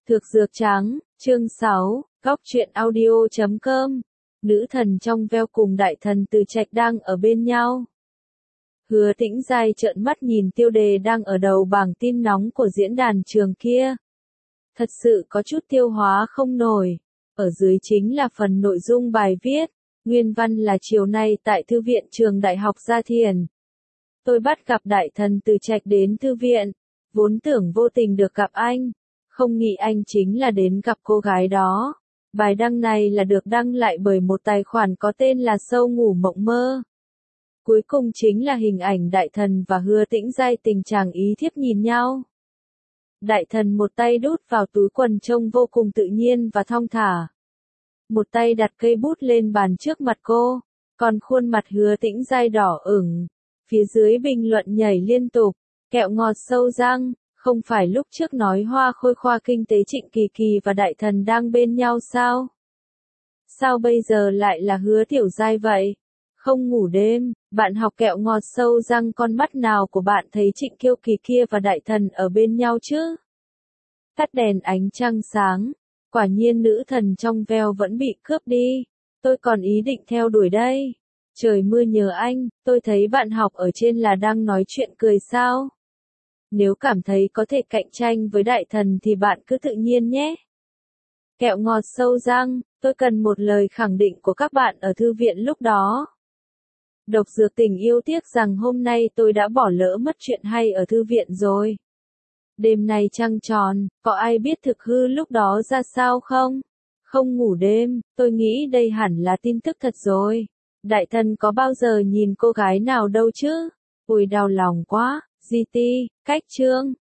Thực dược trắng, chương 6, góc truyện audio.com. Nữ thần trong veo cùng đại thần Từ Trạch đang ở bên nhau. Hứa Tĩnh Giai trợn mắt nhìn tiêu đề đang ở đầu bảng tin nóng của diễn đàn trường kia. Thật sự có chút tiêu hóa không nổi. Ở dưới chính là phần nội dung bài viết. Nguyên văn là chiều nay tại Thư viện Trường Đại học Gia Thiền. Tôi bắt gặp đại thần Từ Trạch đến thư viện. Vốn tưởng vô tình được gặp anh. Không nghĩ anh chính là đến gặp cô gái đó. Bài đăng này là được đăng lại bởi một tài khoản có tên là Sâu Ngủ Mộng Mơ. Cuối cùng chính là hình ảnh đại thần và Hứa Tĩnh Giai tình chàng ý thiếp nhìn nhau. Đại thần một tay đút vào túi quần trông vô cùng tự nhiên và thong thả. Một tay đặt cây bút lên bàn trước mặt cô, còn khuôn mặt Hứa Tĩnh Giai đỏ ửng. Phía dưới bình luận nhảy liên tục, kẹo ngọt sâu răng. Không phải lúc trước nói hoa khôi khoa kinh tế Trịnh Kỳ Kỳ và đại thần đang bên nhau sao? Sao bây giờ lại là Hứa Tiểu Giai vậy? Không ngủ đêm, bạn học kẹo ngọt sâu răng con mắt nào của bạn thấy Trịnh Kiêu Kỳ kia và đại thần ở bên nhau chứ? Tắt đèn ánh trăng sáng, quả nhiên nữ thần trong veo vẫn bị cướp đi. Tôi còn ý định theo đuổi đây. Trời mưa nhờ anh, tôi thấy bạn học ở trên là đang nói chuyện cười sao? Nếu cảm thấy có thể cạnh tranh với đại thần thì bạn cứ tự nhiên nhé. Kẹo ngọt sâu răng, tôi cần một lời khẳng định của các bạn ở thư viện lúc đó. Độc dược tình yêu tiếc rằng hôm nay tôi đã bỏ lỡ mất chuyện hay ở thư viện rồi. Đêm nay trăng tròn, có ai biết thực hư lúc đó ra sao không? Không ngủ đêm, tôi nghĩ đây hẳn là tin tức thật rồi. Đại thần có bao giờ nhìn cô gái nào đâu chứ? Ôi đau lòng quá. GT, cách chương.